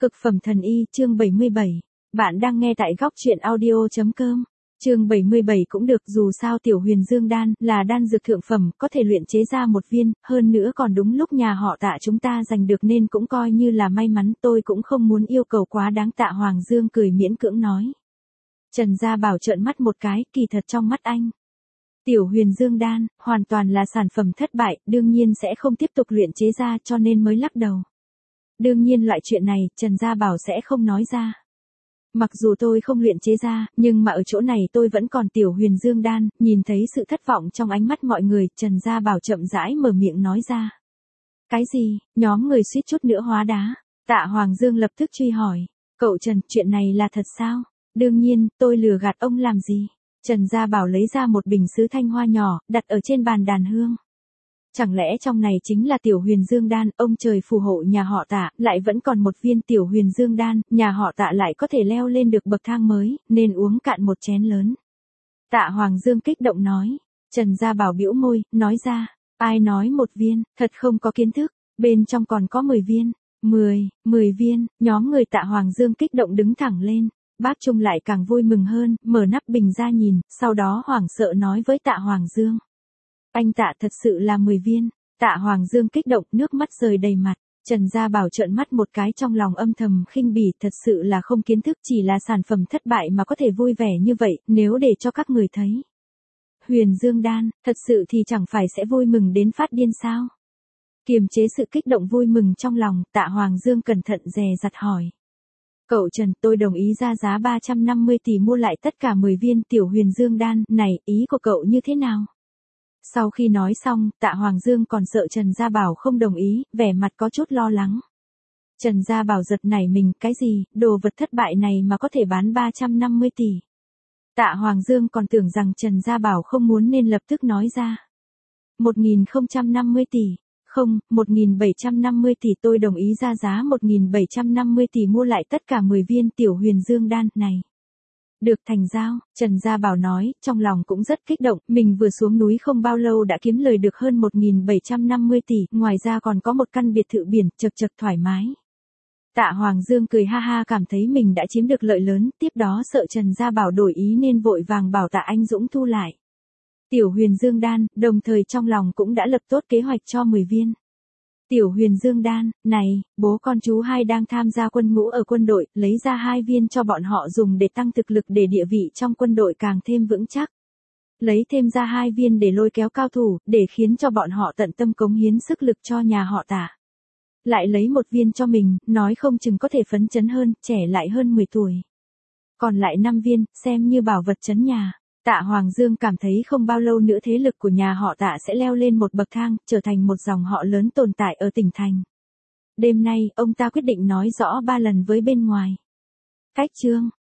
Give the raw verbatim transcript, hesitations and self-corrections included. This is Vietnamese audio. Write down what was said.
Cực phẩm thần y, chương bảy mươi bảy. Bạn đang nghe tại góc truyện audio chấm com. Chương bảy mươi bảy cũng được, dù sao Tiểu Huyền Dương đan là đan dược thượng phẩm, có thể luyện chế ra một viên, hơn nữa còn đúng lúc nhà họ Tạ chúng ta giành được nên cũng coi như là may mắn, tôi cũng không muốn yêu cầu quá đáng. Tạ Hoàng Dương cười miễn cưỡng nói. Trần Gia Bảo trợn mắt một cái, kỳ thật trong mắt anh, Tiểu Huyền Dương đan hoàn toàn là sản phẩm thất bại, đương nhiên sẽ không tiếp tục luyện chế ra, cho nên mới lắc đầu. Đương nhiên loại chuyện này, Trần Gia Bảo sẽ không nói ra. Mặc dù tôi không luyện chế ra, nhưng mà ở chỗ này tôi vẫn còn Tiểu Huyền Dương đan. Nhìn thấy sự thất vọng trong ánh mắt mọi người, Trần Gia Bảo chậm rãi mở miệng nói ra. Cái gì? Nhóm người suýt chút nữa hóa đá. Tạ Hoàng Dương lập tức truy hỏi. Cậu Trần, chuyện này là thật sao? Đương nhiên, tôi lừa gạt ông làm gì? Trần Gia Bảo lấy ra một bình sứ thanh hoa nhỏ, đặt ở trên bàn đàn hương. Chẳng lẽ trong này chính là Tiểu Huyền Dương đan, ông trời phù hộ nhà họ Tạ, lại vẫn còn một viên Tiểu Huyền Dương đan, nhà họ Tạ lại có thể leo lên được bậc thang mới, nên uống cạn một chén lớn. Tạ Hoàng Dương kích động nói. Trần Gia Bảo bĩu môi, nói ra, ai nói một viên, thật không có kiến thức, bên trong còn có mười viên. Mười, mười viên, nhóm người Tạ Hoàng Dương kích động đứng thẳng lên. Bác Trung lại càng vui mừng hơn, mở nắp bình ra nhìn, sau đó hoảng sợ nói với Tạ Hoàng Dương. Anh Tạ, thật sự là mười viên. Tạ Hoàng Dương kích động, nước mắt rơi đầy mặt. Trần Gia Bảo trợn mắt một cái, trong lòng âm thầm khinh bỉ, thật sự là không kiến thức, chỉ là sản phẩm thất bại mà có thể vui vẻ như vậy, nếu để cho các người thấy. Huyền Dương đan, thật sự thì chẳng phải sẽ vui mừng đến phát điên sao? Kiềm chế sự kích động vui mừng trong lòng, Tạ Hoàng Dương cẩn thận dè dặt hỏi. Cậu Trần, tôi đồng ý ra giá ba trăm năm mươi tỷ mua lại tất cả mười viên Tiểu Huyền Dương đan, này, ý của cậu như thế nào? Sau khi nói xong, Tạ Hoàng Dương còn sợ Trần Gia Bảo không đồng ý, vẻ mặt có chút lo lắng. Trần Gia Bảo giật nảy mình, cái gì, đồ vật thất bại này mà có thể bán ba trăm năm mươi tỷ. Tạ Hoàng Dương còn tưởng rằng Trần Gia Bảo không muốn nên lập tức nói ra. một nghìn không trăm năm mươi tỷ. Không, một nghìn bảy trăm năm mươi tỷ, tôi đồng ý ra giá một nghìn bảy trăm năm mươi tỷ mua lại tất cả mười viên Tiểu Huyền Dương đan này. Được, thành giao, Trần Gia Bảo nói, trong lòng cũng rất kích động, mình vừa xuống núi không bao lâu đã kiếm lời được hơn một nghìn bảy trăm năm mươi tỷ, ngoài ra còn có một căn biệt thự biển, chật chật thoải mái. Tạ Hoàng Dương cười ha ha, cảm thấy mình đã chiếm được lợi lớn, tiếp đó sợ Trần Gia Bảo đổi ý nên vội vàng bảo Tạ Anh Dũng thu lại Tiểu Huyền Dương đan, đồng thời trong lòng cũng đã lập tốt kế hoạch cho mười viên. Tiểu Huyền Dương đan, này, bố con chú hai đang tham gia quân ngũ ở quân đội, lấy ra hai viên cho bọn họ dùng để tăng thực lực, để địa vị trong quân đội càng thêm vững chắc. Lấy thêm ra hai viên để lôi kéo cao thủ, để khiến cho bọn họ tận tâm cống hiến sức lực cho nhà họ Tạ. Lại lấy một viên cho mình, nói không chừng có thể phấn chấn hơn, trẻ lại hơn mười tuổi. Còn lại năm viên, xem như bảo vật trấn nhà. Tạ Hoàng Dương cảm thấy không bao lâu nữa thế lực của nhà họ Tạ sẽ leo lên một bậc thang, trở thành một dòng họ lớn tồn tại ở tỉnh thành. Đêm nay, ông ta quyết định nói rõ ba lần với bên ngoài. Cách chương,